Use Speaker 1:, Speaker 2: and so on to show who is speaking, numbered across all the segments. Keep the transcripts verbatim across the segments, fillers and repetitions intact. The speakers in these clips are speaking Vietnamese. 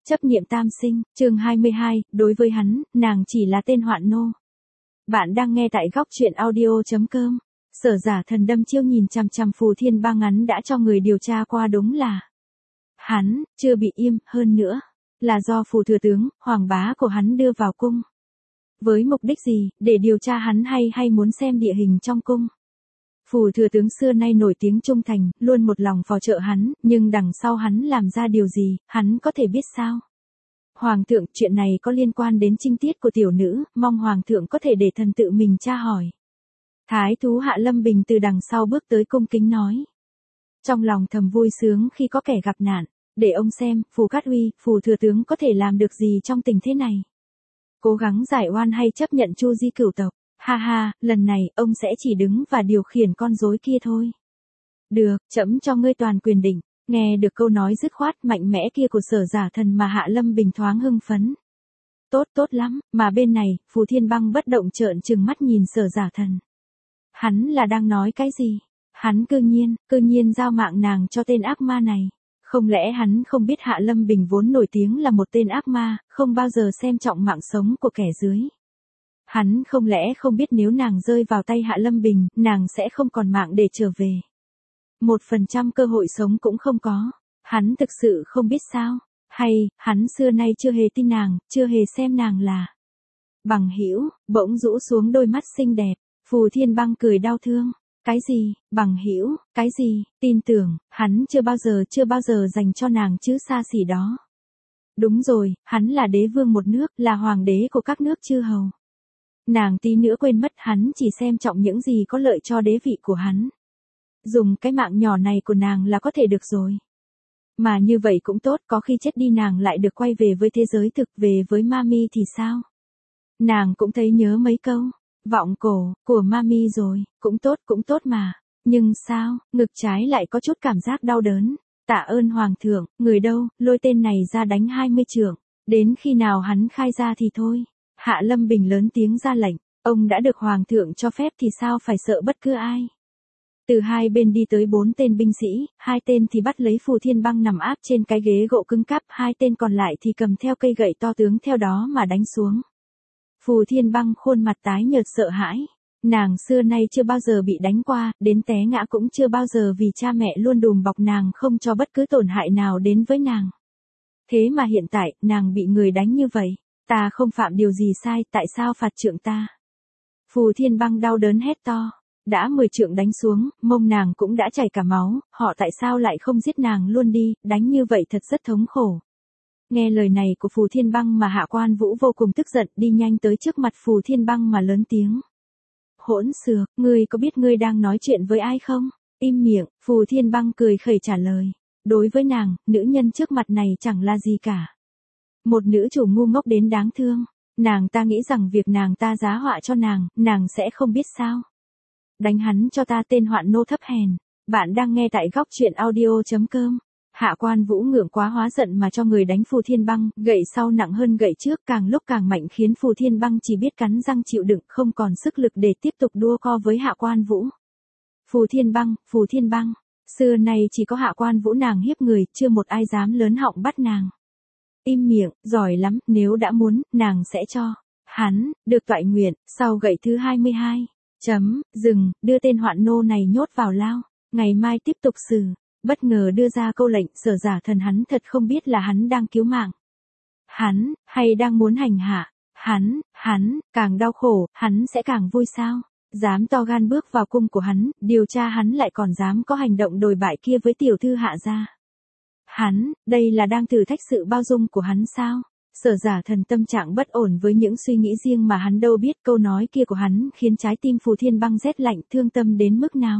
Speaker 1: Chấp niệm tam sinh, chương hai mươi hai, đối với hắn, nàng chỉ là tên hoạn nô. Bạn đang nghe tại góc truyện audio.com. Sở Giả Thần đâm chiêu nhìn chằm chằm Phù Thiên Bang, hắn đã cho người điều tra qua, đúng là hắn chưa bị im, hơn nữa là do Phù thừa tướng, hoàng bá của hắn đưa vào cung. Với mục đích gì, để điều tra hắn hay hay muốn xem địa hình trong cung? Phù thừa tướng xưa nay nổi tiếng trung thành, luôn một lòng phò trợ hắn, nhưng đằng sau hắn làm ra điều gì, hắn có thể biết sao? Hoàng thượng, chuyện này có liên quan đến trinh tiết của tiểu nữ, mong hoàng thượng có thể để thần tự mình tra hỏi. Thái thú Hạ Lâm Bình từ đằng sau bước tới cung kính nói. Trong lòng thầm vui sướng khi có kẻ gặp nạn, để ông xem, Phù Cát Uy, Phù thừa tướng có thể làm được gì trong tình thế này. Cố gắng giải oan hay chấp nhận Chu Di cửu tộc. Ha ha, lần này, ông sẽ chỉ đứng và điều khiển con rối kia thôi. Được, trẫm cho ngươi toàn quyền định. Nghe được câu nói dứt khoát mạnh mẽ kia của Sở Giả Thần mà Hạ Lâm Bình thoáng hưng phấn. Tốt tốt lắm, mà bên này, Phù Thiên Bang bất động trợn trừng mắt nhìn Sở Giả Thần. Hắn là đang nói cái gì? Hắn cư nhiên, cư nhiên giao mạng nàng cho tên ác ma này. Không lẽ hắn không biết Hạ Lâm Bình vốn nổi tiếng là một tên ác ma, không bao giờ xem trọng mạng sống của kẻ dưới. Hắn không lẽ không biết nếu nàng rơi vào tay Hạ Lâm Bình, nàng sẽ không còn mạng để trở về. Một phần trăm cơ hội sống cũng không có. Hắn thực sự không biết sao? Hay, hắn xưa nay chưa hề tin nàng, chưa hề xem nàng là bằng hữu? Bỗng rũ xuống đôi mắt xinh đẹp, Phù Thiên Bang cười đau thương. Cái gì, bằng hữu, cái gì, tin tưởng, hắn chưa bao giờ chưa bao giờ dành cho nàng chứ xa xỉ đó. Đúng rồi, hắn là đế vương một nước, là hoàng đế của các nước chư hầu. Nàng tí nữa quên mất hắn chỉ xem trọng những gì có lợi cho đế vị của hắn. Dùng cái mạng nhỏ này của nàng là có thể được rồi. Mà như vậy cũng tốt, có khi chết đi nàng lại được quay về với thế giới thực, về với Mami thì sao? Nàng cũng thấy nhớ mấy câu vọng cổ của Mami rồi, cũng tốt cũng tốt mà. Nhưng sao, ngực trái lại có chút cảm giác đau đớn. Tạ ơn hoàng thượng, người đâu, lôi tên này ra đánh hai mươi chưởng. Đến khi nào hắn khai ra thì thôi. Hạ Lâm Bình lớn tiếng ra lệnh, ông đã được hoàng thượng cho phép thì sao phải sợ bất cứ ai. Từ hai bên đi tới bốn tên binh sĩ, hai tên thì bắt lấy Phù Thiên Bang nằm áp trên cái ghế gỗ cứng cáp, hai tên còn lại thì cầm theo cây gậy to tướng theo đó mà đánh xuống. Phù Thiên Bang khuôn mặt tái nhợt sợ hãi, nàng xưa nay chưa bao giờ bị đánh qua, đến té ngã cũng chưa bao giờ vì cha mẹ luôn đùm bọc nàng không cho bất cứ tổn hại nào đến với nàng. Thế mà hiện tại, nàng bị người đánh như vậy. Ta không phạm điều gì sai, tại sao phạt trượng ta? Phù Thiên Bang đau đớn hét to. Đã mười trượng đánh xuống, mông nàng cũng đã chảy cả máu, họ tại sao lại không giết nàng luôn đi, đánh như vậy thật rất thống khổ. Nghe lời này của Phù Thiên Bang mà Hạ Quan Vũ vô cùng tức giận, đi nhanh tới trước mặt Phù Thiên Bang mà lớn tiếng. Hỗn xược, ngươi có biết ngươi đang nói chuyện với ai không? Im miệng, Phù Thiên Bang cười khẩy trả lời. Đối với nàng, nữ nhân trước mặt này chẳng là gì cả. Một nữ chủ ngu ngốc đến đáng thương. Nàng ta nghĩ rằng việc nàng ta giá họa cho nàng, nàng sẽ không biết sao. Đánh hắn cho ta, tên hoạn nô thấp hèn. Bạn đang nghe tại góc truyện audio.com. Hạ Quan Vũ ngượng quá hóa giận mà cho người đánh Phù Thiên Bang, gậy sau nặng hơn gậy trước, càng lúc càng mạnh khiến Phù Thiên Bang chỉ biết cắn răng chịu đựng, không còn sức lực để tiếp tục đua co với Hạ Quan Vũ. Phù Thiên Bang, Phù Thiên Bang, xưa nay chỉ có Hạ Quan Vũ nàng hiếp người, chưa một ai dám lớn họng bắt nàng. Im miệng, giỏi lắm, nếu đã muốn, nàng sẽ cho hắn được toại nguyện. Sau gậy thứ hai mươi hai, chấm, dừng, đưa tên hoạn nô này nhốt vào lao, ngày mai tiếp tục xử. Bất ngờ đưa ra câu lệnh, Sở Giả Thần hắn thật không biết là hắn đang cứu mạng hắn, hay đang muốn hành hạ hắn. Hắn càng đau khổ, hắn sẽ càng vui sao? Dám to gan bước vào cung của hắn, điều tra hắn lại còn dám có hành động đồi bại kia với tiểu thư Hạ gia. Hắn, đây là đang thử thách sự bao dung của hắn sao? Sở Giả Thần tâm trạng bất ổn với những suy nghĩ riêng mà hắn đâu biết, câu nói kia của hắn khiến trái tim Phù Thiên Bang rét lạnh, thương tâm đến mức nào.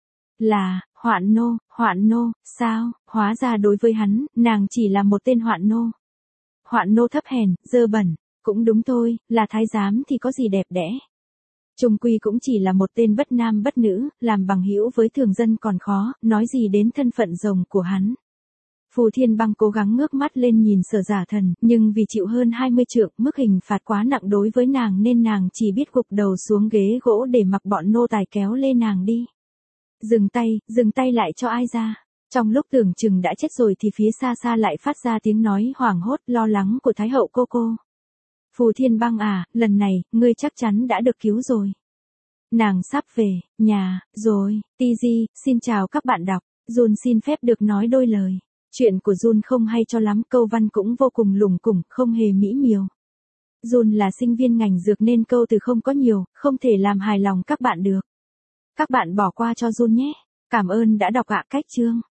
Speaker 1: Là, hoạn nô, hoạn nô, sao, hóa ra đối với hắn, nàng chỉ là một tên hoạn nô. Hoạn nô thấp hèn, dơ bẩn, cũng đúng thôi, là thái giám thì có gì đẹp đẽ. Chung quy cũng chỉ là một tên bất nam bất nữ, làm bằng hữu với thường dân còn khó, nói gì đến thân phận rồng của hắn. Phù Thiên Bang cố gắng ngước mắt lên nhìn Sở Giả Thần, nhưng vì chịu hơn hai mươi trượng, mức hình phạt quá nặng đối với nàng nên nàng chỉ biết gục đầu xuống ghế gỗ để mặc bọn nô tài kéo lê nàng đi. Dừng tay, dừng tay lại cho ai ra? Trong lúc tưởng chừng đã chết rồi thì phía xa xa lại phát ra tiếng nói hoảng hốt lo lắng của Thái hậu cô cô. Phù Thiên Băng à, lần này, ngươi chắc chắn đã được cứu rồi. Nàng sắp về, nhà, rồi. tê giê, xin chào các bạn đọc. Jun xin phép được nói đôi lời. Chuyện của Jun không hay cho lắm, câu văn cũng vô cùng lủng củng, không hề mỹ miều. Jun là sinh viên ngành dược nên câu từ không có nhiều, không thể làm hài lòng các bạn được. Các bạn bỏ qua cho Jun nhé. Cảm ơn đã đọc ạ. Cách chương.